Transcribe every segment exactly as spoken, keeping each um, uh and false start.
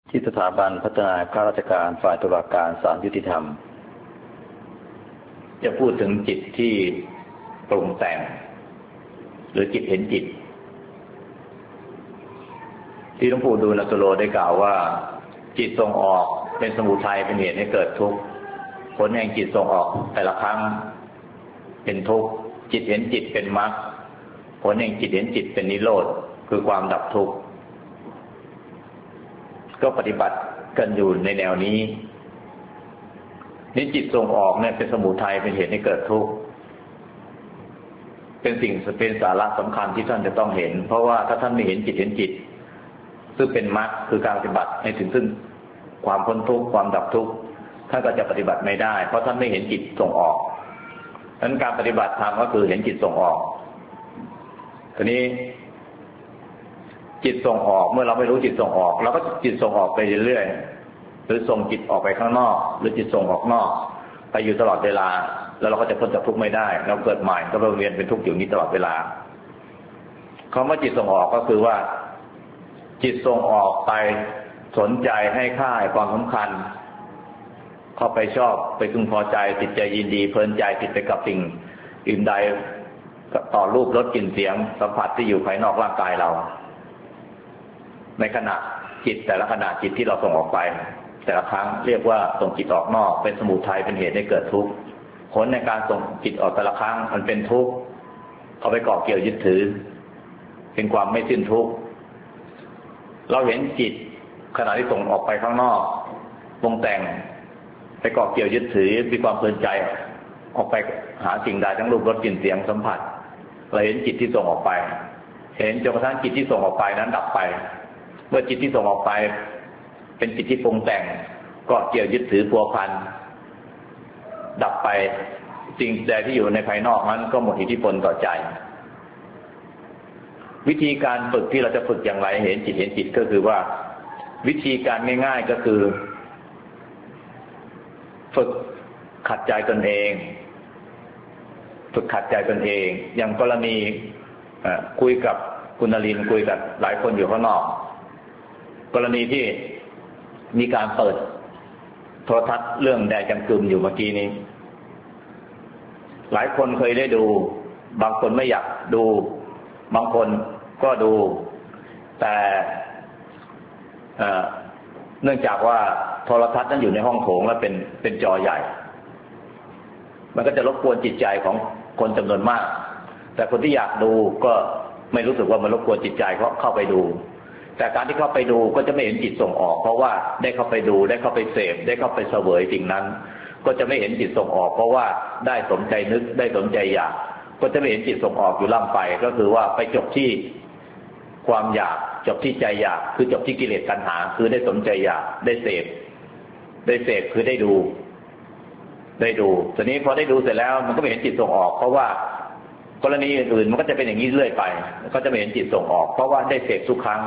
ที่สถาบันพัฒนาข้าราชการฝ่ายตุลาการศาลยุติธรรมจะพูดถึงจิตที่ปรุงแต่งหรือจิตเห็นจิตที่หลวงปู่ดูลย์สโลได้กล่าวว่าจิตส่งออกเป็นสมุทัยเป็นเหตุให้เกิดทุกข์ผลแห่งจิตส่งออกแต่ละครั้งเป็นทุกข์จิตเห็นจิตเป็นมรรคผลแห่งจิตเห็นจิตเป็นนิโรธคือความดับทุกข์ก็ปฏิบัติกันอยู่ในแนวนี้นี่จิตส่งออกเนี่ยเป็นสมุทัยเป็นเหตุให้เกิดทุกข์เป็นสิ่งเป็นสาระสำคัญที่ท่านจะต้องเห็นเพราะว่าถ้าท่านไม่เห็นจิตเห็นจิตซึ่งเป็นมรรคคือการปฏิบัติให้ถึงซึ่งความพ้นทุกข์ความดับทุกข์ท่านก็จะปฏิบัติไม่ได้เพราะท่านไม่เห็นจิตส่งออกดังนั้นการปฏิบัติธรรมก็คือเห็นจิตส่งออกทีนี้จิตส่งออกเมื่อเราไม่รู้จิตส่งออกเราก็จิตส่งออกไปเรื่อยๆหรือส่งจิตออกไปข้างนอกหรือจิตส่งออกนอกไปอยู่ตลอดเวลาแล้วเราก็จะพ้นจากทุกข์ไม่ได้เราเกิดใหม่ก็เวียนเป็นทุกข์อยู่นี้ตลอดเวลาคำว่าจิตส่งออกก็คือว่าจิตส่งออกไปสนใจให้ค่าให้ความสำคัญเข้าไปชอบไปพึงพอใจติดใจยินดีเพลินใจติดไปกับสิ่งอื่นใดต่อรูปรสกลิ่นเสียงสัมผัสที่อยู่ภายนอกร่างกายเราในขณะจิตแต่ละขณะจิตที่เราส่งออกไปแต่ละครั้งเรียกว่าส่งจิตออกนอกเป็นสมุทัยเป็นเหตุให้เกิดทุกข์ผลในการส่งจิตออกแต่ละครั้งมันเป็นทุกข์เอาไปเกาะเกี่ยวยึดถือเป็นความไม่สิ้นทุกข์เราเห็นจิตขณะที่ส่งออกไปข้างนอกปรุงแต่งไปเกาะเกี่ยวยึดถือมีความเพลินใจออกไปหาสิ่งใดทั้งรูปรสกลิ่นเสียงสัมผัสเราเห็นจิตที่ส่งออกไปเห็นจนกระทั่งจิตที่ส่งออกไปนั้นดับไปเมื่อจิตที่ส่งออกไปเป็นจิตที่ปรุงแต่งเกาะเกี่ยวยึดถือพัวพันดับไปสิ่งใดที่อยู่ในภายนอกนั้นก็หมดอิทธิพลต่อใจวิธีการฝึกที่เราจะฝึกอย่างไรเห็นจิตเห็นจิตก็คือว่าวิธีการง่ายๆก็คือฝึกขัดใจตนเองฝึกขัดใจตนเองอย่างกรณีคุยกับคุณนรินทร์คุยกับหลายคนอยู่ข้างนอกกรณีที่มีการเปิดโทรทัศน์เรื่องแดจังกึมอยู่เมื่อกี้นี้หลายคนเคยได้ดูบางคนไม่อยากดูบางคนก็ดูแต่เนื่องจากว่าโทรทัศน์นั้นอยู่ในห้องโถงและเป็นเป็นจอใหญ่มันก็จะรบกวนจิตใจของคนจำนวนมากแต่คนที่อยากดูก็ไม่รู้สึกว่ามันรบกวนจิตใจเขาเข้าไปดูแต่การที่เข้าไปดูก็จะไม่เห็นจิตส่งออกเพราะว่าได้เข้าไปดูได้เข้าไปเสพได้เข้าไปเสวยสิ่งนั้นก็จะไม่เห็นจิตส่งออกเพราะว่าได้สมใจนึกได้สมใจอยากก็จะไม่เห็นจิตส่งออกอยู่ล่ำไปก็คือว่าไปจบที่ความอยากจบที่ใจอยากคือจบที่กิเลสตัณหาคือได้สมใจอยากได้เสพได้เสพคือได้ดูได้ดูทีนี้พอได้ดูเสร็จแล้วมันก็ไม่เห็นจิตส่งออกเพราะว่ากรณีอื่นมันก็จะเป็นอย่างนี้เรื่อยไปก็จะไม่เห็นจิตส่งออกเพราะว่าได้เสพทุกครั้ง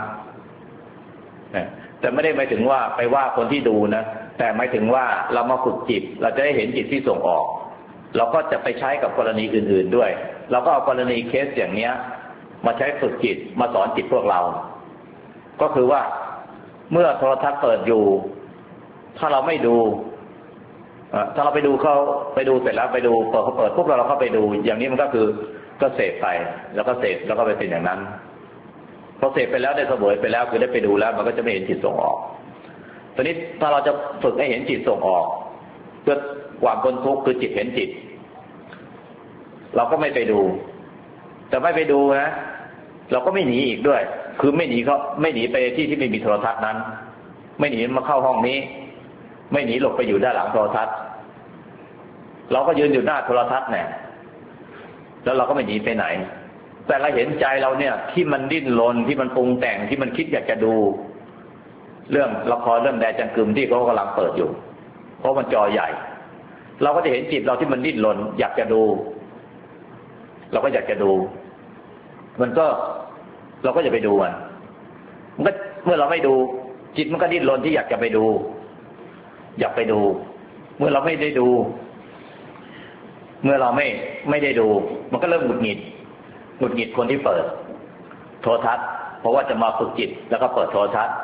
แต่ไม่ได้หมายถึงว่าไปว่าคนที่ดูนะแต่หมายถึงว่าเรามาฝึกจิตเราจะได้เห็นจิตที่ส่งออกเราก็จะไปใช้กับกรณีอื่นๆด้วยเราก็เอากรณีเคสอย่างเนี้ยมาใช้ฝึกจิตมาสอนจิตพวกเราก็คือว่าเมื่อโทรทัศน์เปิดอยู่ถ้าเราไม่ดูถ้าเราไปดูเขาไปดูเสร็จแล้วไปดูเปิดเขาเปิดปุ๊บเราเราเข้าไปดูอย่างนี้มันก็คือก็เสพไปแล้วก็เสพแล้วก็ไปเป็นอย่างนั้นพอเสพไปแล้วได้เสวยไปแล้วคือได้ไปดูแล้วมันก็จะไม่เห็นจิตส่งออกตอนนี้ถ้าเราจะฝึกให้เห็นจิตส่งออกเพื่อความพ้นทุกข์คือจิตเห็นจิตเราก็ไม่ไปดูแต่ไม่ไปดูนะเราก็ไม่หนีอีกด้วยคือไม่หนีเขาไม่หนีไปที่ที่ไม่มีโทรทัศน์นั้นไม่หนีมาเข้าห้องนี้ไม่หนีหลบไปอยู่ด้านหลังโทรทัศน์เราก็ยืนอยู่หน้าโทรทัศน์เนี่ยแล้วเราก็ไม่หนีไปไหนแต่เราเห็นใจเราเนี่ยที่มันดิ้นรนที่มันปรุงแต่งที่มันคิดอยากจะดูเรื่องละครเรื่องแดจังกึมที่เขากำลังเปิดอยู่เพราะมันจอใหญ่เราก็จะเห็นจิตเราที่มันดิ้นรนอยากจะดูเราก็อยากจะดูมันก็เราก็จะไปดูมันมันก็เมื่อเราไม่ดูจิตมันก็ดิ้นรนที่อยากจะไปดูอยากไปดูเมื่อเราไม่ได้ดูเมื่อเราไม่ไม่ได้ดูมันก็เริ่มหงุดหงิดหงุดหงิดคนที่เปิดโทรทัศน์เพราะว่าจะมาฝึกจิตแล้วก็เปิดโทรทัศน์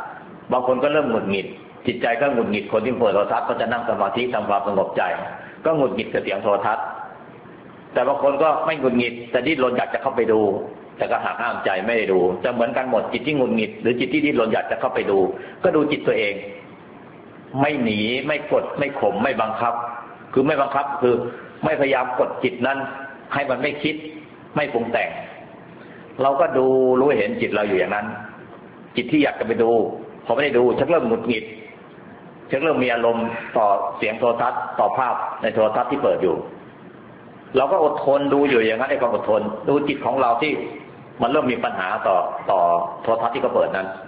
บางคนก็เริ่มหงุดหงิดจิตใจก็หงุดหงิดคนที่เปิดโทรทัศน์ก็จะนั่งสมาธิทำความสงบใจก็หงุดหงิดกับเสียงโทรทัศน์แต่บางคนก็ไม่หงุดหงิดแต่ดิ้นรนอยากจะเข้าไปดูแต่ก็หักห้ามใจไม่ได้ดูจะเหมือนกันหมดจิตที่หงุดหงิดหรือจิตที่ดิ้นรนอยากจะเข้าไปดูก็ดูจิตตัวเองไม่หนีไม่กดไม่ข่มไม่บังคับคือไม่บังคับคือไม่พยายามกดจิตนั้นให้มันไม่คิดไม่ปรุงแต่งเราก็ดูรู้เห็นจิตเราอยู่อย่างนั้นจิตที่อยากจะไปดูพอไม่ได้ดูชักเริ่มหงุดหงิดชักเริ่มมีอารมณ์ต่อเสียงโทรทัศน์ต่อภาพในโทรทัศน์ที่เปิดอยู่เราก็อดทนดูอยู่อย่างนั้นไอ้ความอดทนดูจิตของเราที่มันเริ่มมีปัญหาต่อต่อโทรทัศน์ที่เขาเปิดนั้น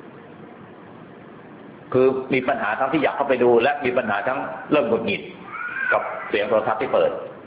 คือมีปัญหาทั้งที่อยากเข้าไปดูและมีปัญหาทั้งเริ่มหงุดหงิดกับเสียงโทรทัศน์ที่เปิด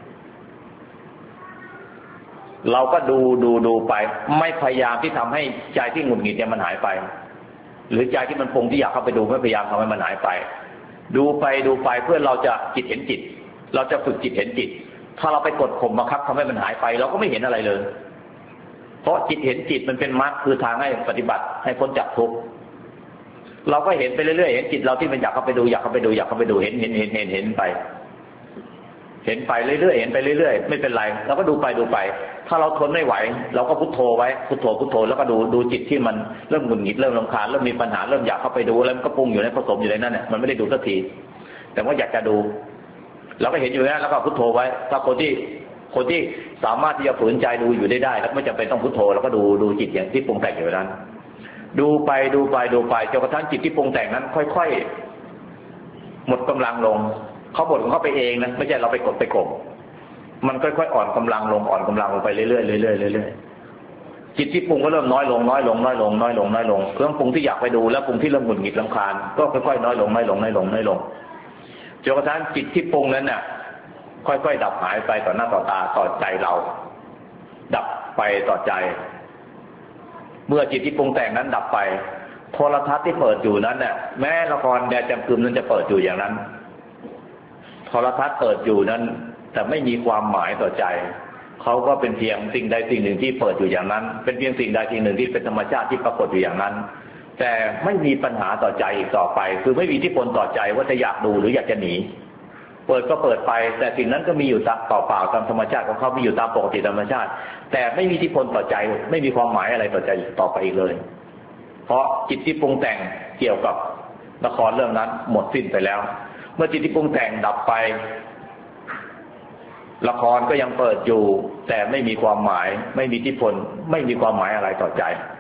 เราก็ดูดูดูไปไม่พยายามที่ทำให้ใจที่หงุดหงิดเนี่ยมันหายไปหรือใจที่มันปรุงที่อยากเข้าไปดูไม่พยายามทำให้มันหายไปดูไปดูไปเพื่อเราจะจิตเห็นจิตเราจะฝึกจิตเห็นจิตถ้าเราไปกดข่มบังคับทำให้มันหายไปเราก็ไม่เห็นอะไรเลยเพราะจิตเห็นจิตมันเป็นมรรคคือทางให้ปฏิบัติให้พ้นจากทุกข์เราก็เห็นไปเรื่อยๆเห็นจิตเราที่มันอยากเข้าไปดูอยากเข้าไปดูอยากเข้าไปดูเห็นเห็นเห็นเห็นเห็นไปเห็นไปเรื่อยๆเห็นไปเรื่อยๆไม่เป็นไรเราก็ดูไปดูไปถ้าเราทนไม่ไหวเราก็พุทโธไว้พุทโธพุทโธแล้วก็ดูดูจิตที่มันเริ่มหงุดหงิดเริ่มรำคาญเริ่มมีปัญหาเริ่มอยากเข้าไปดูแล้วมันก็ปรุงอยู่ในผสมอยู่ในนั้นเนี่ยมันไม่ได้ดูสักทีแต่ว่าอยากจะดูเราก็เห็นอยู่นะแล้วก็พุทโธไว้ถ้าคนที่คนที่สามารถที่จะฝืนใจดูอยู่ได้ได้แล้วไม่จำเป็นต้องพุทโธแล้วก็ดูดูจิตอย่างที่ปรุงแต่งอยู่นั้นดูไปดูไปดูไปจนกระทั่งจิตที่ปรุงแต่งนั้นค่อยๆหมดกำลังลงเขาบ่นของเขาไปเองนะไม่ใช่เราไปกดไปข่มมันค่อยๆอ่อนกำลังลงอ่อนกำลังลงไปเรื่อยๆเรื่อยๆเรื่อยๆจิตที่ปรุงก็เริ่มน้อยลงน้อยลงน้อยลงน้อยลงน้อยลงเครื่องปรุงที่อยากไปดูแล้วปรุงที่เริ่มหงุดหงิดรำคาญก็ค่อยๆน้อยลงน้อยลงน้อยลงน้อยลงจนกระทั่งจิตที่ปรุงนั้นน่ะค่อยๆดับหายไปต่อหน้าต่อตาต่อใจเราดับไปต่อใจเมื่อจิตที่ปรุงแต่งนั้นดับไปโทรทัศน์ที่เปิดอยู่นั้นเนี่ยแม้ละครแดดจำกึมนั้นจะเปิดอยู่อย่างนั้นโทรทัศน์เปิดอยู่นั้นแต่ไม่มีความหมายต่อใจเขาก็เป็นเพียงสิ่งใดสิ่งหนึ่งที่เปิดอยู่อย่างนั้นเป็นเพียงสิ่งใดสิ่งหนึ่งที่เป็นธรรมชาติที่ปรากฏอยู่อย่างนั้นแต่ไม่มีปัญหาต่อใจอีกต่อไปคือไม่มีอิทธิพลต่อใจว่าจะอยากดูหรืออยากจะหนีเปิดก็เปิดไปแต่สิ่งนั้นก็มีอยู่เปล่าๆตามธรรมชาติของเขามีอยู่ตามปกติธรรมชาติแต่ไม่มีอิทธิพลต่อใจไม่มีความหมายอะไรต่อใจต่อไปอีกเลยเพราะจิตที่ปรุงแต่งเกี่ยวกับละครเรื่องนั้นหมดสิ้นไปแล้วเมื่อจิตที่ปรุงแต่งดับไปละครก็ยังเปิดอยู่แต่ไม่มีความหมายไม่มีอิทธิพลไม่มีความหมายอะไรต่อใจ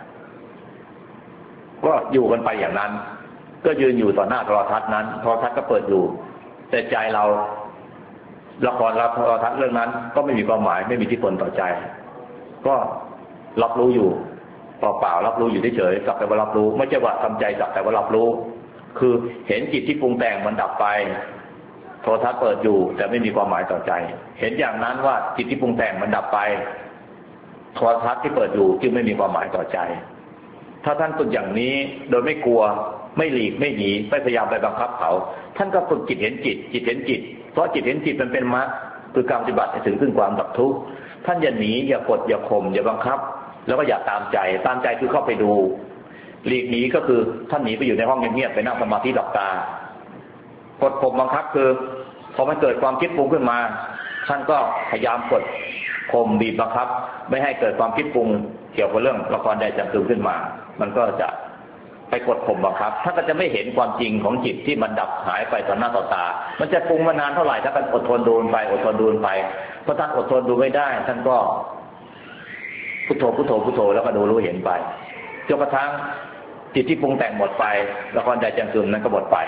ก็อยู่กันไปอย่างนั้นก็ยืนอยู่ต่อหน้าโทรทัศน์นั้นโทรทัศน์ก็เปิดอยู่แต่ใจเราละครละโทรทัศน์เรื่องนั้นก็ไม่มีความหมายไม่มีอิทธิพลต่อใจก็รับรู้อยู่เปล่าๆรับรู้อยู่เฉยๆสักแต่ว่ารับรู้ไม่ใช่ว่าทำใจสักแต่ว่ารับรู้คือเห็นจิตที่ปรุงแต่งมันดับไปโทรทัศน์เปิดอยู่แต่ไม่มีความหมายต่อใจเห็นอย่างนั้นว่าจิตที่ปรุงแต่งมันดับไปโทรทัศน์ที่เปิดอยู่จึงไม่มีความหมายต่อใจถ้าท่านฝึกอย่างนี้โดยไม่กลัวไม่หลีกไม่หนีไม่พยายามไปบังคับเขาท่านก็ฝึกจิตเห็นจิตจิตเห็นจิตเพราะจิตเห็นจิตมันเป็นมรรคคือการปฏิบัติถึงซึ่งความดับทุกข์ท่านอย่าหนีอย่ากดอย่าข่มอย่าบังคับแล้วก็อย่าตามใจตามใจคือเข้าไปดูหลีกหนีก็คือท่านหนีไปอยู่ในห้องเงียบๆไปนั่งสมาธิหลับตากดข่มบังคับคือพอมันเกิดความคิดปรุงขึ้นมาท่านก็พยายามกดข่มบีบบังคับไม่ให้เกิดความคิดปรุงเกี่ยวกับเรื่องละครใดจำกึมขึ้นมามันก็จะไปกดข่มบังคับท่านก็จะไม่เห็นความจริงของจิตที่มันดับหายไปต่อหน้าต่อตามันจะปรุงมานานเท่าไหร่ถ้าท่านอดทนดูไปอดทนดูไปเพราะท่านอดทนดูไม่ได้ท่านก็พุทโธพุทโธพุทโธแล้วก็ดูรู้เห็นไปจนกระทั่งจิตที่ปรุงแต่งหมดไปละครใดจำกึมนั้นก็หมดไป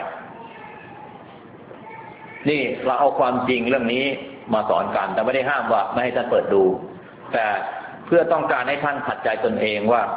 นี่เราเอาความจริงเรื่องนี้มาสอนกันแต่ไม่ได้ห้ามว่าไม่ให้ท่านเปิดดูแต่เพื่อต้องการให้ท่านขัดใจตนเองว่า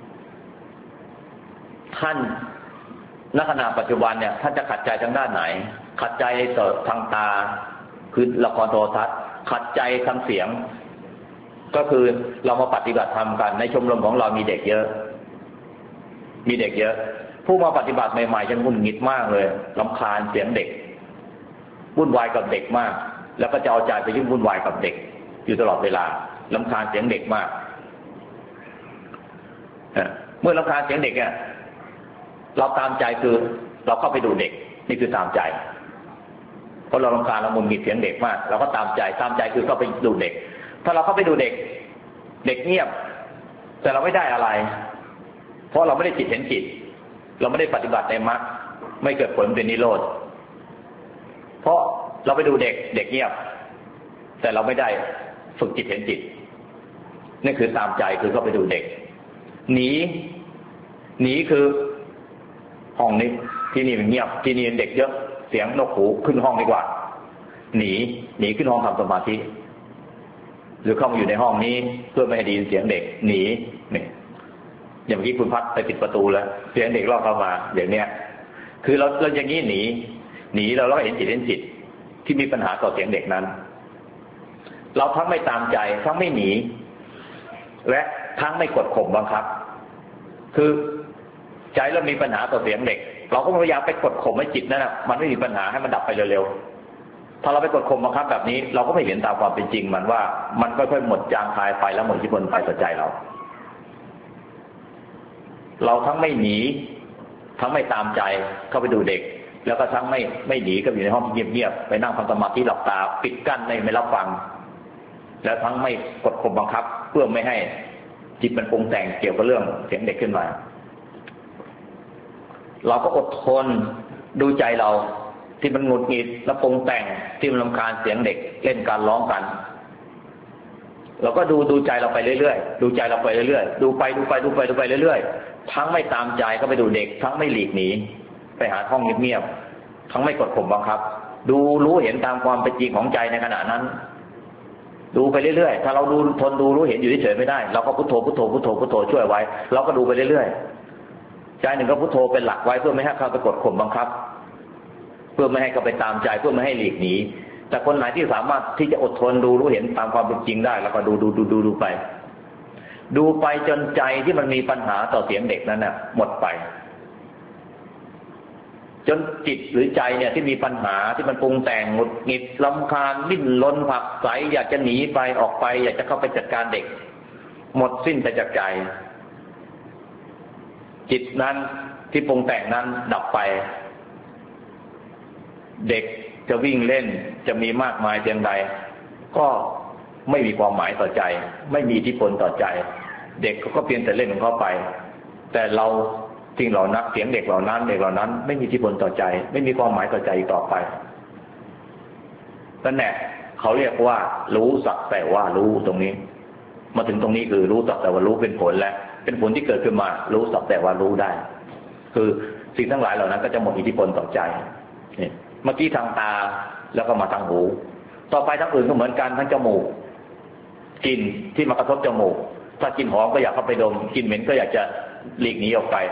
ท่านณขณะปัจจุบันเนี่ยท่านจะขัดใจทางด้านไหนขัดใจต่อทางตาคือละครโทรทัศน์ขัดใจทางเสียงก็คือเรามาปฏิบัติธรรมกันในชมรมของเรามีเด็กเยอะมีเด็กเยอะผู้มาปฏิบัติใหม่ๆจะงุนงิดมากเลยรำคาญเสียงเด็กวุ่นวายกับเด็กมากแล้วก็จะเอาใจไปยุ่งวุ่นวายกับเด็กอยู่ตลอดเวลารำคาญเสียงเด็กมากเมื่อรำคาญเสียงเด็กเนี่ยเราตามใจคือเราเข้าไปดูเด็กนี่คือตามใจเพราะเรารำคาญเราหงุดหงิดเสียงเด็กมากเราก็ตามใจตามใจคือเข้าไปดูเด็กถ้าเราเข้าไปดูเด็กเด็กเงียบแต่เราไม่ได้อะไรเพราะเราไม่ได้จิตเห็นจิตเราไม่ได้ปฏิบัติในมรรคไม่เกิดผลเป็นนิโรธเพราะเราไปดูเด็กเด็กเงียบแต่เราไม่ได้ฝึกจิตเห็นจิตนี่คือตามใจคือเข้าไปดูเด็กหนีหนีคือห้องนี้ที่นี่มันเงียบที่นี่เด็กเยอะเสียงนกหูขึ้นห้องดีกว่าหนีหนีขึ้นห้องทำสมาธิหรือเข้ามาอยู่ในห้องนี้เพื่อไม่ให้ได้ยินเสียงเด็กหนีนี่อย่างเมื่อกี้คุณพัดไปปิดประตูแล้วเสียงเด็กรอบเข้ามาอย่างเนี้ยคือเราเราอย่างนี้หนีหนีเราเราเห็นจิตเห็นจิตที่มีปัญหาต่อเสียงเด็กนั้นเราทั้งไม่ตามใจทั้งไม่หนีและทั้งไม่กดข่มบังคับคือใจเรามีปัญหาต่อเสียงเด็กเราก็พยายามไปกดข่มให้จิตนั่นน่ะมันไม่มีปัญหาให้มันดับไปเร็วๆถ้าเราไปกดข่มบังคับแบบนี้เราก็ไม่เห็นตามความเป็นจริงมันว่ามันค่อยๆหมดจางคลายไปแล้วหมดอิทธิพลไปต่อใจเราเราทั้งไม่หนีทั้งไม่ตามใจเข้าไปดูเด็กแล้วก็ทั้งไม่ไม่หนีก็อยู่ในห้องเงียบๆไปนั่งทำสมาธิหลับตาปิดกั้นไม่ไม่รับฟังแล้วทั้งไม่กดข่มบังคับเพื่อไม่ให้จิตมันปรุงแต่งเกี่ยวกับเรื่องเสียงเด็กขึ้นมาเราก็อดทนดูใจเราที่มันหงุดหงิดและปรุงแต่งที่มันรำคาญเสียงเด็กเล่นการร้องกันเราก็ดูดูใจเราไปเรื่อยๆดูใจเราไปเรื่อยๆดูไปดูไปดูไปดูไปเรื่อยๆทั้งไม่ตามใจก็ไปดูเด็กทั้งไม่หลีกหนีไปหาห้องเงียบๆทั้งไม่กดข่มบังคับดูรู้เห็นตามความเป็นจริงของใจในขณะนั้นดูไปเรื่อยๆถ้าเราดูทนดูรู้เห็นอยู่เฉยๆไม่ได้เราก็พุทโธพุทโธพุทโธพุทโธช่วยไว้เราก็ดูไปเรื่อยๆใจหนึ่งก็พุทโธเป็นหลักไว้เพื่อไม่ให้เขาไปกดข่มบังคับเพื่อไม่ให้เขาไปตามใจเพื่อไม่ให้หลีกหนีแต่คนไหนที่สามารถที่จะอดทนดูรู้เห็นตามความเป็นจริงได้แล้วก็ดูดูดูดูดูไปดูไปจนใจที่มันมีปัญหาต่อเสียงเด็กนั้นน่ะหมดไปจนจิตหรือใจเนี่ยที่มีปัญหาที่มันปรุงแต่งหงุดหงิดรำคาญดิ้นรนผักใสอยากจะหนีไปออกไปอยากจะเข้าไปจัดการเด็กหมดสิ้นไปจากใจจิตนั้นที่ปรุงแต่งนั้นดับไปเด็กจะวิ่งเล่นจะมีมากมายเพียงใดก็ไม่มีความหมายต่อใจไม่มีอิทธิพลต่อใจเด็กก็เพียงแต่เล่นของเขาไปแต่เราสิ่งเหล่านั้นเสียงเด็กเหล่านั้นเด็กเหล่านั้นไม่มีอิทธิพลต่อใจไม่มีความหมายต่อใจอีกต่อไปนั่นแหละเขาเรียกว่ารู้สักแต่ว่ารู้ตรงนี้มาถึงตรงนี้คือรู้สักแต่ว่ารู้เป็นผลแล้วเป็นผลที่เกิดขึ้นมารู้สักแต่ว่ารู้ได้คือสิ่งทั้งหลายเหล่านั้นก็จะหมดอิทธิพลต่อใจเนี่ยเมื่อกี้ทางตาแล้วก็มาทางหูต่อไปทางอื่นก็เหมือนกันทั้งจมูกกลิ่นที่มากระทบจมูกถ้ากลิ่นหอมก็อยากเข้าไปดมกลิ่นเหม็นก็อยากจะหลีกหนีออกไป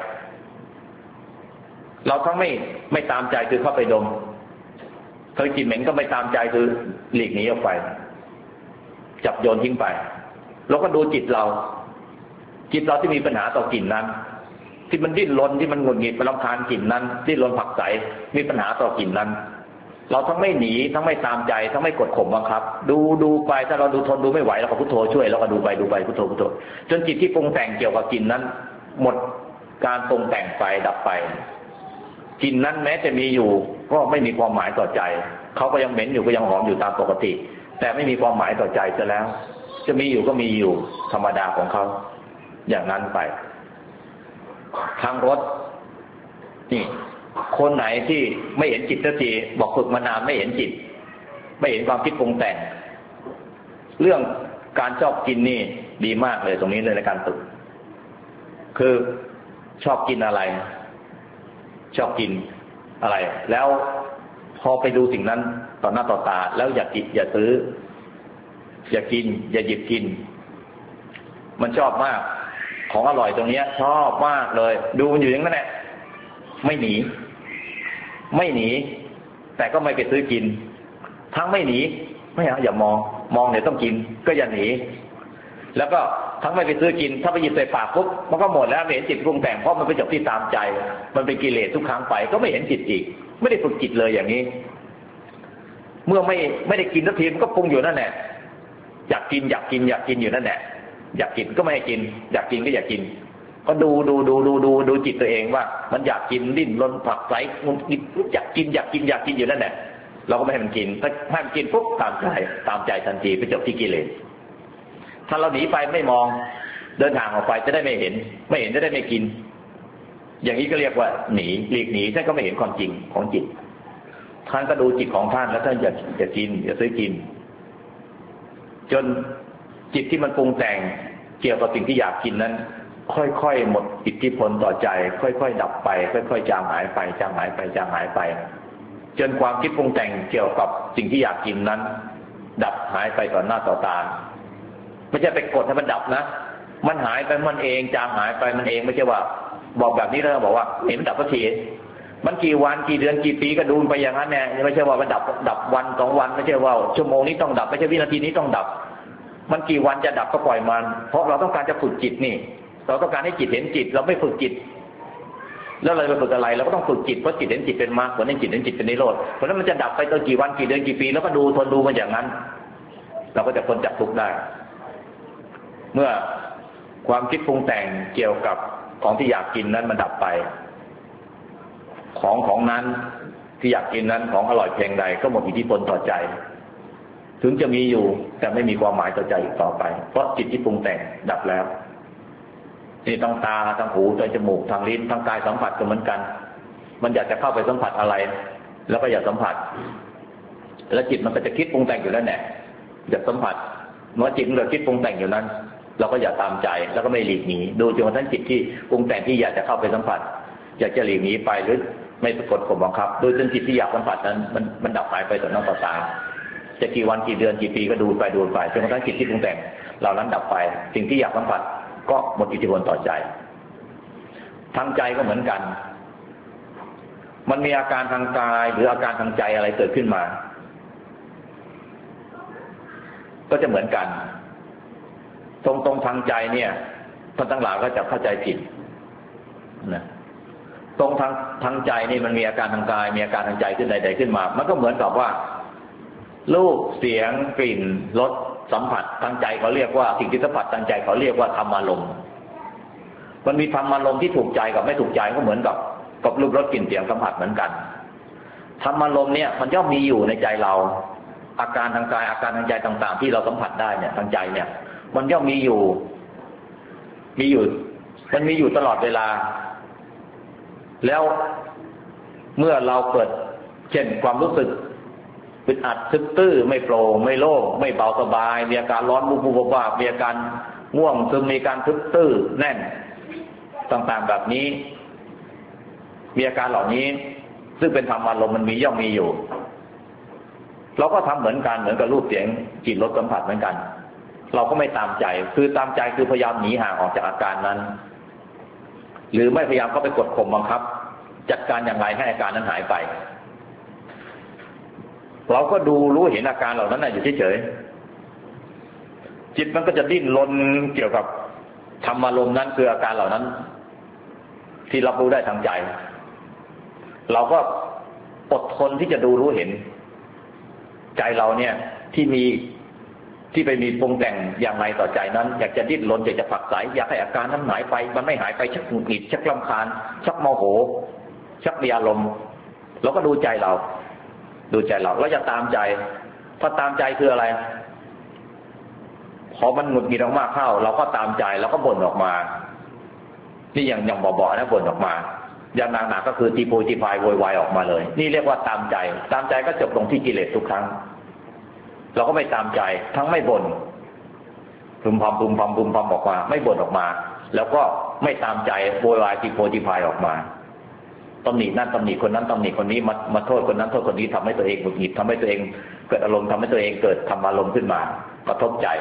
เราทั้งไม่ไม่ตามใจคือเข้าไปดมเคยกลิ่นเหม็นก็ไม่ตามใจคือหลีกหนีออกไปจับโยนทิ้งไปเราก็ดูจิตเราจิตเราที่มีปัญหาต่อกลิ่นนั้นที่มันดิ้นรนที่มันหงุดหงิดมันรำคาญกลิ่นนั้นดิ้นรนผักใสมีปัญหาต่อกลิ่นนั้นเราทั้งไม่หนีทั้งไม่ตามใจทั้งไม่กดข่มบังคับดูดูไปถ้าเราดูทนดูไม่ไหวเราก็พุทโธช่วยเราก็ดูไปดูไปพุทโธพุทโธจนจิตที่ปรุงแต่งเกี่ยวกับกลิ่นนั้นหมดการปรุงแต่งไปดับไปกลิ่นนั้นแม้จะมีอยู่ก็ไม่มีความหมายต่อใจเขาก็ยังเหม็นอยู่ก็ยังหอมอยู่ตามปกติแต่ไม่มีความหมายต่อใจซะแล้วจะมีอยู่ก็มีอยู่ธรรมดาของเขาอย่างนั้นไปทางรถนี่คนไหนที่ไม่เห็นจิตสักทีบอกฝึกมานานไม่เห็นจิตไม่เห็นความคิดปรุงแต่งเรื่องการชอบกินนี่ดีมากเลยตรงนี้เลยในการฝึกคือชอบกินอะไรชอบกินอะไรแล้วพอไปดูสิ่งนั้นต่อหน้าต่อตาแล้วอย่ากินอย่าซื้ออย่ากินอย่าหยิบกินมันชอบมากของอร่อยตรงนี้ชอบมากเลยดูมันอยู่อย่างนั้นแหละไม่หนีไม่หนีแต่ก็ไม่ไปซื้อกินทั้งไม่หนีไม่เอาอย่ามองมองเดี๋ยวต้องกินก็อย่าหนีแล้วก็ทั้งไม่ไปซื้อกินถ้าไปหยิบใส่ปากปุ๊บมันก็หมดแล้วไม่เห็นจิตปรุงแต่งเพราะมันไปจบที่ตามใจมันเป็นกิเลสทุกครั้งไปก็ไม่เห็นจิตอีกไม่ได้ฝึกจิตเลยอย่างนี้เมื่อไม่ไม่ได้กินสักทีมันก็ปรุงอยู่นั่นแหละอยากกินอยากกินอยากกินอยู่นั่นแหละอยากกินก็ไม่ให้กินอยากกินก็อยากกินก็ก็ดูดูดูดูดูดูจิตตัวเองว่ามันอยากกินดิ้นรนผักไสมันอยากกินอยากกินอยากกินอยู่นั่นแหละเราก็ไม่ให้มันกินถ้าให้มันกินปุ๊บตามใจตามใจทันทีไปจบที่กิเลสถ้าเราหนีไปไม่มองเดินทางออกไปจะได้ไม่เห็นไม่เห็นจะได้ไม่กินอย่างนี้ก็เรียกว่าหนีหลีกหนีท่านก็ไม่เห็นความจริงของจิตท่านก็ดูจิตของท่านแล้วท่านอย่าอย่ากินอย่าซื้อกินจนจิตที่มันปรุงแต่งเกี่ยวกับสิ่งที่อยากกินนั้นค่อยๆหมดอิทธิพลต่อใจค่อยๆดับไปค่อยๆจางหายไปจางหายไปจางหายไปจนความคิดปรุงแต่งเกี่ยวกับสิ่งที่อยากกินนั้นดับหายไปต่อหน้าต่อตาไม่ใช่ไปกดให้มันดับนะมันหายไปมันเองจางหายไปมันเองไม่ใช่ว่าบอกแบบนี้แล้วบอกว่าเห็นมันดับสักทีมันกี่วันกี่เดือนกี่ปีก็ดูไปอย่างนั้นแน่ไม่ใช่ว่ามันดับดับวันสองวันไม่ใช่ว่าชั่วโมงนี้ต้องดับไม่ใช่วินาทีนี้ต้องดับมันกี่วันจะดับก็ปล่อยมันเพราะเราต้องการจะฝึกจิตนี่เราต้องการให้จิตเห็นจิตเราไม่ฝึกจิตแล้วเราไปฝึกอะไรเราก็ต้องฝึกจิตเพราะจิตเห็นจิตเป็นมรรคผลเห็นจิตเห็นจิตเป็นนิโรธเพราะนั้นมันจะดับไปตัวกี่วันกี่เดือนกี่ปีแล้วก็ดูทนดูมันอย่างนั้นเราก็จะพ้นจากทุกข์ได้เมื่อความคิดปรุงแต่งเกี่ยวกับของที่อยากกินนั้นมันดับไปของของนั้นที่อยากกินนั้นของอร่อยเพียงใดก็หมดอิทธิพลต่อใจถึงจะมีอยู่แต่ไม่มีความหมายต่อใจอีกต่อไปเพราะจิตที่ปรุงแต่งดับแล้วนี่ทั้งตาทั้งหูทั้งจมูกทั้งลิ้นทั้งกายสัมผัสก็เหมือนกันมันอยากจะเข้าไปสัมผัสอะไรแล้วก็อยากสัมผัสแล้วจิตมันก็จะคิดปรุงแต่งอยู่แล้วแน่อยากสัมผัสเมื่อจิตมันคิดปรุงแต่งอยู่นั้นเราก็อย่าตามใจแล้วก็ไม่หลีกหนีดูจนกระทั่งจิตที่ปรุงแต่งที่อยากจะเข้าไปสัมผัสอยากจะหลีกหนีไปหรือไม่สะกดข่มบังคับโดยจนจิตที่อยากสัมผัสนั้นมันมันดับหายไปต่อหน้าต่อตาจะกี่วันกี่เดือนกี่ปีก็ดูไปดูไปจนกระทั่งจิตที่ปรุงแต่งเหล่านั้นดับไปสิ่งที่อยากสัมผัสก็หมดอิทธิพลต่อใจทางใจก็เหมือนกันมันมีอาการทางกายหรืออาการทางใจอะไรเกิดขึ้นมาก็จะเหมือนกันตรงตรงทางใจเนี่ยท่านทั้งหลายก็จะเข้าใจผิดนะตรงทางทางใจนี่มันมีอาการทางกายมีอาการทางใจขึ้นใดๆขึ้นมามันก็เหมือนกับว่ารูปเสียงกลิ่นรสสัมผัสทางใจเขาเรียกว่าสิ่งที่สัมผัสทางใจเขาเรียกว่าธรรมารมณ์มันมีธรรมารมณ์ที่ถูกใจกับไม่ถูกใจก็เหมือนกับกับรูปรสกลิ่นเสียงสัมผัสเหมือนกันธรรมารมณ์เนี่ยมันย่อมมีอยู่ในใจเราอาการทางกายอาการทางใจต่างๆที่เราสัมผัสได้เนี่ยทางใจเนี่ยมันย่อมมีอยู่มีอยู่มันมีอยู่ตลอดเวลาแล้วเมื่อเราเกิดเช่นความรู้สึกอึดอัดทึบตื้อไม่โปร่งไม่โล่งไม่เบาสบายมีอาการร้อนบุบบุบบ้ามีอาการง่วงซึมมีการทึบตื้อแน่นต่างๆแบบนี้มีอาการเหล่านี้ซึ่งเป็นธรรมอารมณ์มันมีย่อมมีอยู่เราก็ทำเหมือนกันเหมือนกับรูปเสียงกลิ่นรสสัมผัสเหมือนกันเราก็ไม่ตามใจคือตามใจคือพยายามหนีห่างออกจากอาการนั้นหรือไม่พยายามเข้าไปกดข่มบังคับจัดการอย่างไรให้อาการนั้นหายไปเราก็ดูรู้เห็นอาการเหล่านั้นอยู่เฉยๆจิตมันก็จะดิ้นรนเกี่ยวกับธรรมารมณ์นั้นคืออาการเหล่านั้นที่รับรู้ได้ทางใจเราก็อดทนที่จะดูรู้เห็นใจเราเนี่ยที่มีที่ไปมีปรุงแต่งอย่างไรต่อใจนั้นอยากจะดิ้นรนอยากจะผลักไสอยากให้อาการนั้นหายไปมันไม่หายไปชักหงุดหงิดชักรำคาญชักโมโหชักมีอารมณ์เราก็ดูใจเราดูใจเราแล้วอย่าตามใจถ้าตามใจคืออะไรพอมันหงุดหงิดมากๆเข้าเราก็ตามใจเราก็บ่นออกมานี่อย่างอย่างบ่อยๆนะบ่นออกมาอย่างหนักๆก็คือตีโพยตีพายโวยวายออกมาเลยนี่เรียกว่าตามใจตามใจก็จบลงที่กิเลสทุกครั้งเราก็ไม่ตามใจทั้งไม่บ่นพึมพำพึมพำพึมพำออกมาไม่บ่นออกมาแล้วก็ไม่ตามใจโวยวายตีโพยตีพายออกมาตำหนินั่นตำหนิคนนั้นตำหนิคนนี้มามาโทษคนนั้นโทษคนนี้ทำให้ตัวเองหงุดหงิดทำให้ตัวเองเกิดอารมณ์ทำให้ตัวเองเกิดธรรมารมณ์ขึ้นมากระทบใจ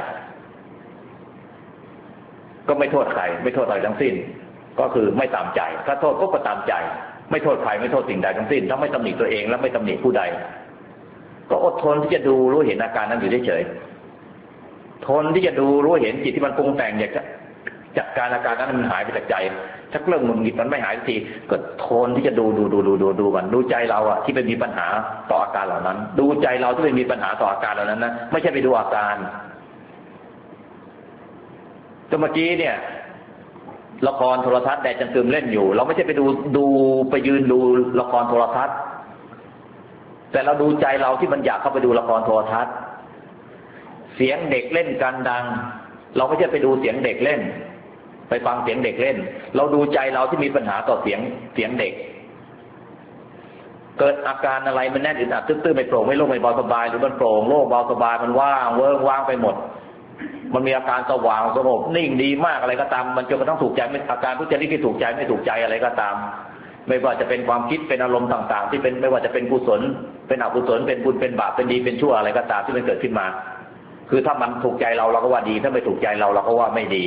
ก็ไม่โทษใครไม่โทษอะไรทั้งสิ้นก็คือไม่ตามใจถ้าโทษก็ตามใจไม่โทษใครไม่โทษสิ่งใดทั้งสิ้นถ้าไม่ตำหนิตัวเองและไม่ตำหนิผู้ใดก็อดทนที่จะดูรู้เห็นอาการนั้นอยู่เฉยๆทนที่จะดูรู้เห็นจิตที่มันปรุงแต่งอยากจะจัดการอาการนั้นมันหายไปจากใจชักเรื่องหงุดหงิดมันไม่หายทีก็ทนที่จะดูดูดูดูดูดูมันดูใจเราอะที่เป็นมีปัญหาต่ออาการเหล่านั้นดูใจเราที่เป็นมีปัญหาต่ออาการเหล่านั้นนะไม่ใช่ไปดูอาการแต่เมื่อกี้เนี่ยละครโทรทัศน์แดจังกึมเล่นอยู่เราไม่ใช่ไปดูดูไปยืนดูละครโทรทัศน์แต่เราดูใจเราที่มันอยากเข้าไปดูละครโทรทัศน์เสียงเด็กเล่นกันดังเราไม่ใช่ไปดูเสียงเด็กเล่นไปฟังเสียงเด็กเล่นเราดูใจเราที่มีปัญหาต่อเสียงเสียงเด็กเกิดอาการอะไรมันแน่นอึดอัดตื้อๆไม่โปร่งไม่โล่งไม่เบาสบายหรือมันโปร่งโล่งเบาสบายมันว่างเวิ้งว่างไปหมดมันมีอาการสว่างสงบนิ่งดีมากอะไรก็ตามมันจนกระทั่งถูกใจไม่อาการทุกชนิดที่ถูกใจไม่ถูกใจอะไรก็ตามไม่ว่าจะเป็นความคิดเป็นอารมณ์ต่างๆที่เป็นไม่ว่าจะเป็นกุศลเป็นอกุศลเป็นบุญเป็นบาปเป็นดีเป็นชั่วอะไรก็ตามที่มันเกิดขึ้นมาคือถ้ามันถูกใจเราเราก็ว่าดีถ้าไม่ถูกใจเราเราก็ว่าไม่ดี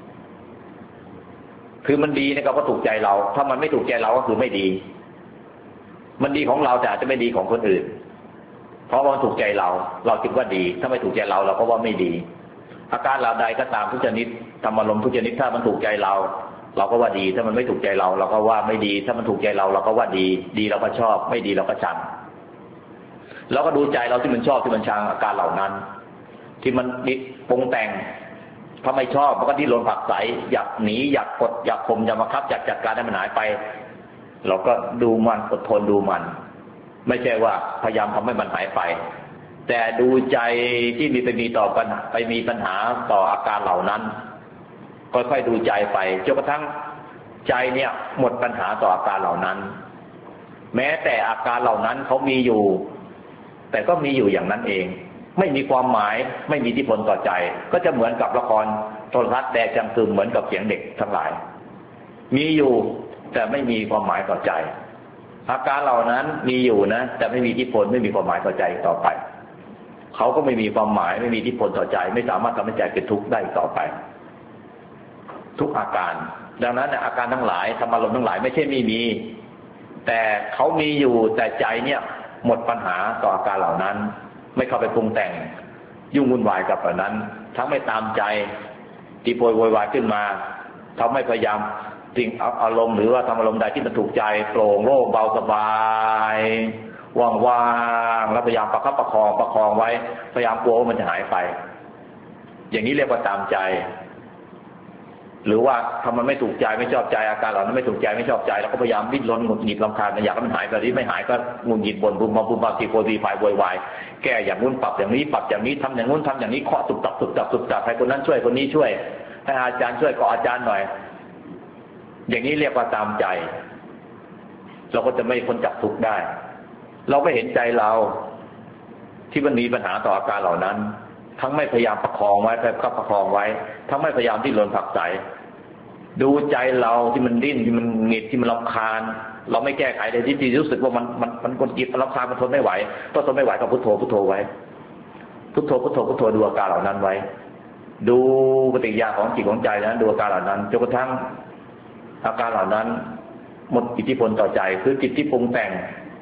คือมันดีเนี่ยก็ถูกใจเราถ้ามันไม่ถูกใจเราก็คือไม่ดีมันดีของเราแต่อาจจะไม่ดีของคนอื่นเพราะว่ามันถูกใจเราเราคิดว่าดีถ้าไม่ถูกใจเราเราก็ว่าไม่ดีอาการเหล่าใดก็ตามทุกชนิดธรรมารมณ์ทุกชนิดถ้ามันถูกใจเราเราก็ว่าดีถ้ามันไม่ถูกใจเราเราก็ว่าไม่ดีถ้ามันถูกใจเราเราก็ว่าดีดีเราก็ชอบไม่ดีเราก็ชังเราก็ดูใจเราที่มันชอบที่มันชังอาการเหล่านั้นที่มันนิปรุงแต่งถ้าไม่ชอบมันก็ดิ้นรนผลักไสอยากหนีอยากกดอยากข่มอยากบังคับอยากจัดการให้มันหายไปเราก็ดูมันอดทนดูมันไม่ใช่ว่าพยายามทำให้มันหายไปแต่ดูใจที่มีไปมีต่อปัญหาไปมีปัญหาต่ออาการเหล่านั้นค่อยๆดูใจไปจนกระทั่งใจเนี่ยหมดปัญหาต่ออาการเหล่านั้นแม้แต่อาการเหล่านั้นเขามีอยู่แต่ก็มีอยู่อย่างนั้นเองไม่มีความหมายไม่มีอิทธิพลต่อใจก็จะเหมือนกับละครโทรทัศน์แดจังกึมเหมือนกับเสียงเด็กทั้งหลายมีอยู่แต่ไม่มีความหมายต่อใจอาการเหล่านั้นมีอยู่นะแต่ไม่มีอิทธิพลไม่มีความหมายต่อใจต่อไปเขาก็ไม่มีความหมายไม่มีอิทธิพลต่อใจไม่สามารถทำให้ใจเป็นทุกข์ได้ต่อไปทุกอาการดังนั้นอาการทั้งหลายธรรมารมณ์ทั้งหลายไม่ใช่ไม่มีแต่เขามีอยู่แต่ใจเนี่ยหมดปัญหาต่ออาการเหล่านั้นไม่เข้าไปปรุงแต่งยุ่งวุ่นวายกับเหล่านั้นทั้งไม่ตามใจตีโพยโวยวายขึ้นมาเขาไม่พยายามสิ่งอารมณ์หรือว่าทำอารมณ์ใดที่มันถูกใจโปร่งโล่งเบาสบายว่างๆแล้วพยายามประคับประคองประคองไว้พยายามกลัวว่ามันจะหายไปอย่างนี้เรียกว่าตามใจหรือว่าถ้ามันไม่ถูกใจไม่ชอบใจอาการเหล่านั้นไม่ถูกใจไม่ชอบใจเราก็พยายามดิ้นรนหงุดหงิดรำคาญอยากให้มันหายไปที่ไม่หายก็หงุดหงิดบ่นบุมบาบุมบาตีโพตีฝ่ายโวยวายแก้อย่างนู้นปรับอย่างนี้ปรับอย่างนี้ทำอย่างนู้นทำอย่างนี้เคาะตุบตับตุบตับตุบตับให้คนนั้นช่วยคนนี้ช่วยให้อาจารย์ช่วยก็อาจารย์หน่อยอย่างนี้เรียกว่าตามใจเราก็จะไม่พ้นจากทุกข์ได้เราก็เห็นใจเราที่มันมีปัญหาต่ออาการเหล่านั้นทั้งไม่พยายามประคองไว้ประคับประคองไว้ทั้งไม่พยายามที่หล่นผักใสดูใจเราที่มันดิ้นที่มันหงิดที่มันรำคาญเราไม่แก้ไขเลยที่ที่รู้สึกว่ามันมันมันกดจิตมันรำคาญมันทนไม่ไหวก็ทนไม่ไหวก็พุทโธพุทโธไว้พุทโธพุทโธพุทโธดูอาการเหล่านั้นไว้ดูปฏิกิริยาของจิตของใจนั้นดูอาการเหล่านั้นจนกระทั่งอาการเหล่านั้นหมดอิทธิพลต่อใจคือจิตที่ปรุงแต่ง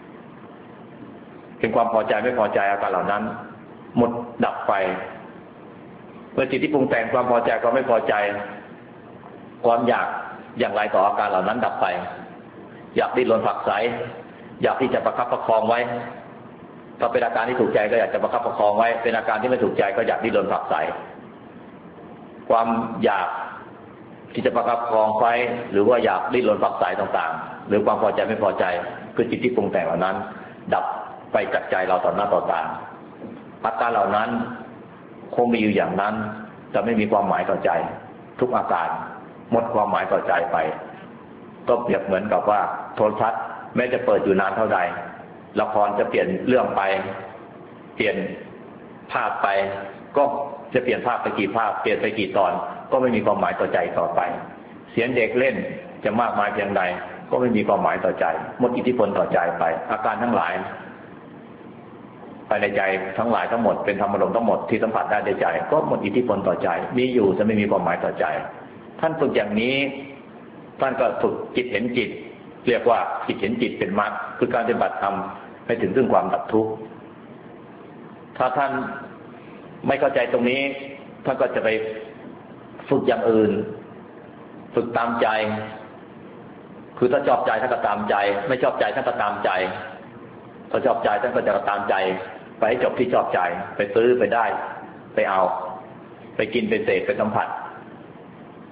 เป็นความพอใจไม่พอใจอาการเหล่านั้นหมดดับไปเมื่อจิตที่ปรุงแต่งความพอใจความไม่พอใจความอยากอย่างไรต่ออาการเหล่านั้นดับไปอยากดิ้นรนผลักไสอยากที่จะประคับประคองไว้ถ้าเป็นอาการที่ถูกใจก็อยากจะประคับประคองไว้เป็นอาการที่ไม่ถูกใจก็อยากดิ้นรนผลักไสความอยากที่จะประคับประคองไว้หรือว่าอยากดิ้นรนผลักไสต่างๆหรือความพอใจไม่พอใจคือจิตที่ปรุงแต่งเหล่านั้นดับไปจากใจเราต่อหน้าต่อตาอาการเหล่านั้นคงมีอยู่อย่างนั้นจะไม่มีความหมายต่อใจทุกอาการหมดความหมายต่อใจไปก็เปรียบเหมือนกับว่าโทรทัศน์แม้จะเปิดอยู่นานเท่าใดละครจะเปลี่ยนเรื่องไปเปลี่ยนภาพไปก็จะเปลี่ยนภาพไปกี่ภาพเปลี่ยนไปกี่ตอนก็ไม่มีความหมายต่อใจต่อไปเสียงเด็กเล่นจะมากมายเพียงใดก็ไม่มีความหมายต่อใจหมดอิทธิพลต่อใจไปอาการทั้งหลายภายในใจทั้งหลายทั้งหมดเป็นธรรมารมณ์ทั้งหมดที่สัมผัสได้ในใจก็หมดอิทธิพลต่อใจมีอยู่จะไม่มีความหมายต่อใจท่านฝึกอย่างนี้ท่านก็ฝึกจิตเห็นจิตเรียกว่าจิตเห็นจิตเป็นมรรคคือการปฏิบัติธรรมให้ถึงซึ่งความดับทุกข์ถ้าท่านไม่เข้าใจตรงนี้ท่านก็จะไปฝึกอย่างอื่นฝึกตามใจคือถ้าชอบใจท่านก็ตามใจไม่ชอบใจท่านก็ตามใจถ้าชอบใจท่านก็จะตามใจไปให้จบที่ชอบใจไปซื้อไปได้ไปเอาไปกินไปเสพไปสัมผัส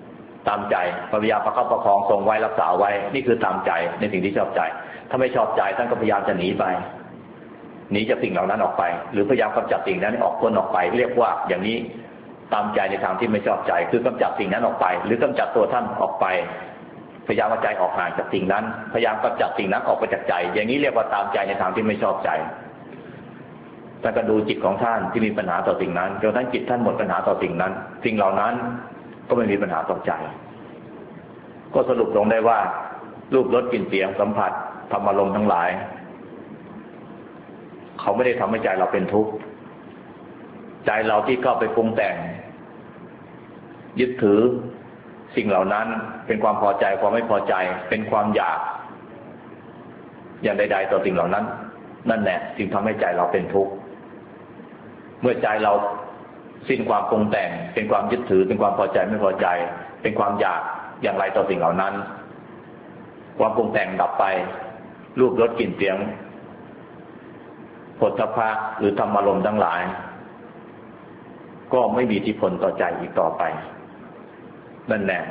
ตามใจพยายามประคับประคองทรงไว้รักษาไว้นี่คือตามใจในสิ่งที่ชอบใจถ้าไม่ชอบใจท่านก็พยายามจะหนีไปหนีจากสิ่งเหล่านั้นออกไปหรือพยายามกำจัดสิ่งนั้นออกพ้นออกไปเรียกว่าอย่างนี้ตามใจในทางที่ไม่ชอบใจคือกำจัดสิ่งนั้นออกไปหรือกำจัดตัวท่านออกไปพยายามเอาใจออกห่างจากสิ่งนั้นพยายามกำจัดสิ่งนั้นออกไปจากใจอย่างนี้เรียกว่าตามใจในทางที่ไม่ชอบใจท่านก็ดูจิตของท่านที่มีปัญหาต่อสิ่งนั้นจนท่านจิตท่านหมดปัญหาต่อสิ่งนั้นสิ่งเหล่านั้นก็ไม่มีปัญหาต่อใจก็สรุปลงได้ว่ารูปรสกลิ่นเสียงสัมผัสธรรมอารมณ์ทั้งหลายเขาไม่ได้ทำให้ใจเราเป็นทุกข์ใจเราที่เข้าไปปรุงแต่งยึดถือสิ่งเหล่านั้นเป็นความพอใจความไม่พอใจเป็นความอยากอย่างใดๆต่อสิ่งเหล่านั้นนั่นแหละจึงทำให้ใจเราเป็นทุกข์เมื่อใจเราสิ้นความปรุงแต่งเป็นความยึดถือเป็นความพอใจไม่พอใจเป็นความอยากอย่างไรต่อสิ่งเหล่านั้นความปรุงแต่งดับไปรูปรสกลิ่นเสียงโผฏฐัพพะหรือธรรมอารมณ์ทั้งหลายก็ไม่มีอิทธิพลต่อใจอีกต่อไปนั่นแหละ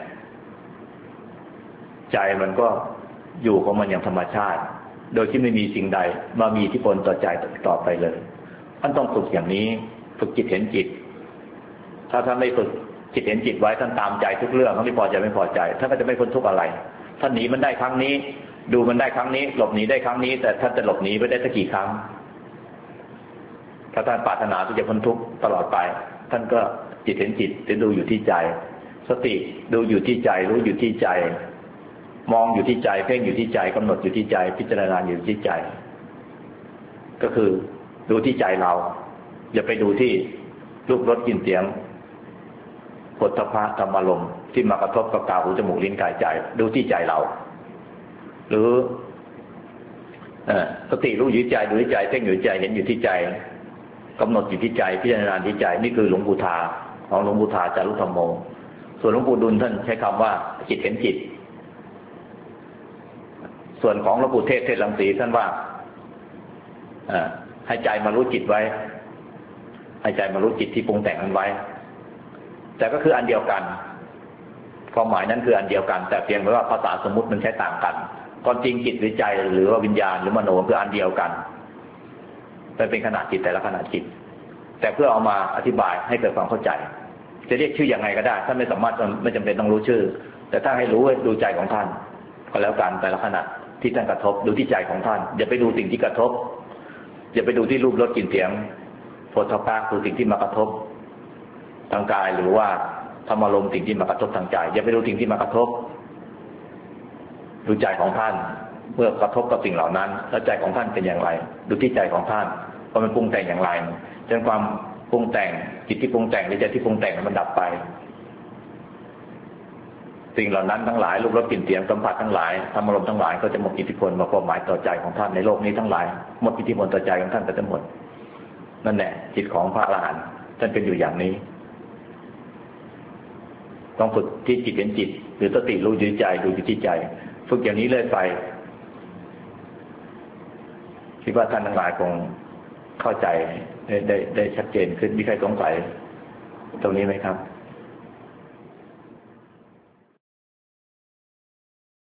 ใจมันก็อยู่ของมันอย่างธรรมชาติโดยที่ไม่มีสิ่งใดมามีอิทธิพลต่อใจต่อไปเลยท่านต้องฝึกอย่างนี้ฝึกจิตเห็นจิตถ้าท่านไม่ฝึกจิตเห็นจิตไว้ท่านตามใจทุกเรื่องท่านไม่พอใจไม่พอใจท่านก็จะไม่พ้นทุกข์อะไรท่านหนีมันได้ครั้งนี้ดูมันได้ครั้งนี้หลบหนีได้ครั้งนี้แต่ท่านจะหลบหนีไปได้สักกี่ครั้งถ้าท่านปรารถนาที่จะพ้นทุกข์ตลอดไปท่านก็จิตเห็นจิตจะดูอยู่ที่ใจสติดูอยู่ที่ใจรู้อยู่ที่ใจมองอยู่ที่ใจเพ่งอยู่ที่ใจกำหนดอยู่ที่ใจพิจารณาอยู่ที่ใจก็คือดูที่ใจเราอย่าไปดูที่รูปรสกลิ่นเสียงโผฏฐัพพะธรรมอารมณ์ที่มากระทบกับตาหูจมูกลิ้นกายใจดูที่ใจเราหรือสติรู้อยู่ที่ใจดูที่ใจเพ่งอยู่ที่ใจเห็นอยู่ที่ใจกำหนดอยู่ที่ใจพิจารณาที่ใจนี่คือหลวงปู่ทาของหลวงปู่ทาจารุธรรมโมส่วนหลวงปู่ดุลท่านใช้คำว่าจิตเห็นจิตส่วนของหลวงปู่เทศเทศรังสีท่านว่าให้ใจมารู้จิตไว้ให้ใจมารู้จิตที่ปรุงแต่งนั้นไว้แต่ก็คืออันเดียวกันความหมายนั้นคืออันเดียวกันแต่เพียงแต่ว่าภาษาสมมุติมันใช้ต่างกันความจริงจิตหรือใจหรือว่าวิญญาณหรือมโนคืออันเดียวกันแต่เป็นขนาดจิตแต่ละขนาดจิตแต่เพื่อเอามาอธิบายให้เกิดความเข้าใจจะเรียกชื่อยังไงก็ได้ท่านไม่สามารถไม่จำเป็นต้องรู้ชื่อแต่ถ้าให้รู้ดูใจของท่านก็แล้วกันแต่ละขณะที่ท่านกระทบดูที่ใจของท่านอย่าไปดูสิ่งที่กระทบอย่าไปดูที่รูปรสกลิ่นเสียงโผฏฐัพพะคือสิ่งที่มากระทบทางกายหรือว่าธรรมอารมณ์สิ่งที่มากระทบทางใจอย่าไปดูสิ่งที่มากระทบดูใจของท่านเมื่อกระทบกับสิ่งเหล่านั้นแล้วใจของท่านเป็นอย่างไรดูที่ใจของท่านว่ามันปรุงแต่งอย่างไรจนความปรุงแต่งจิตที่ปรุงแต่งหรือใจที่ปรุงแต่งมันดับไปสิ่งเหล่านั้นทั้งหลายรูปรสกลิ่นเสียงสัมผัสทั้งหลายธรรมอารมณ์ทั้งหลายก็จะหมดอิทธิพลมาความหมายต่อใจของท่านในโลกนี้ทั้งหลายหมดอิทธิพลต่อใจของท่านก็จะหมดนั่นแหละจิตของพระอรหันต์ท่านเป็นอยู่อย่างนี้ต้องฝึกที่จิตเห็นจิตหรือสติรู้อยู่ที่ใจดูอยู่ที่ใจฝึกอย่างนี้เรื่อยไปคิดว่าท่านทั้งหลายคงเข้าใจได้ได้ได้ชัดเจนขึ้นมีใครสงสัยตรงนี้ไหมครับ